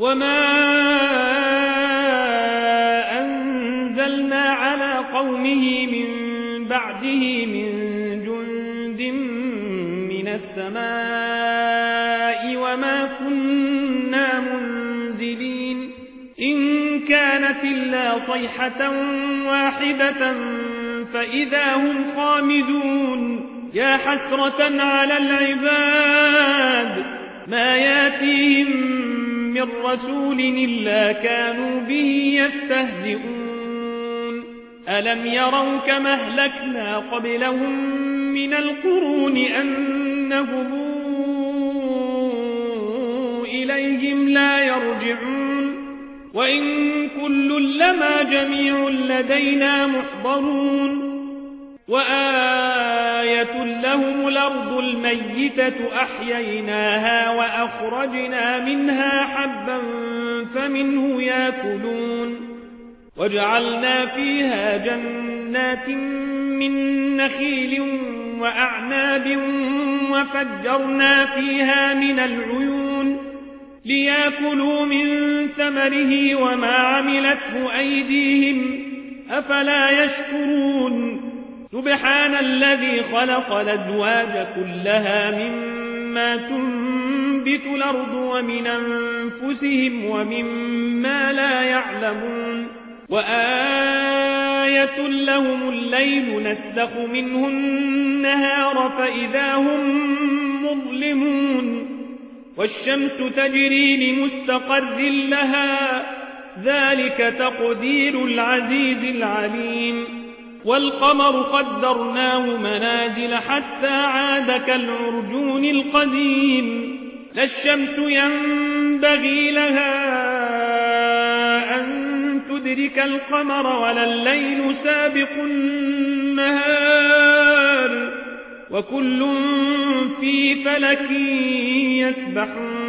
وما أنزلنا على قومه من بعده من جند من السماء وما كنا منزلين إن كانت إلا صيحة واحدة فإذا هم خامدون يا حسرة على العباد ما ياتيهم من رسول إلا كانوا به يستهزئون ألم يروا كما أهلكنا قبلهم من القرون أنهم إليهم لا يرجعون وإن كل لما جميع لدينا محضرون وآية لهم الأرض الميتة أحييناها وأخرجنا منها حبا فمنه يأكلون وجعلنا فيها جنات من نخيل وأعناب وفجرنا فيها من العيون ليأكلوا من ثمره وما عملته أيديهم أفلا يشكرون سبحان الذي خلق الأزواج كلها مما تنبت الأرض ومن أنفسهم ومما لا يعلمون وآية لهم الليل نسلخ منه النهار فإذا هم مظلمون والشمس تجري لمستقر لها ذلك تقدير العزيز العليم والقمر قدرناه منازل حتى عاد كالعرجون القديم لا الشمس ينبغي لها أن تدرك القمر ولا الليل سابق النهار وكل في فلك يسبحون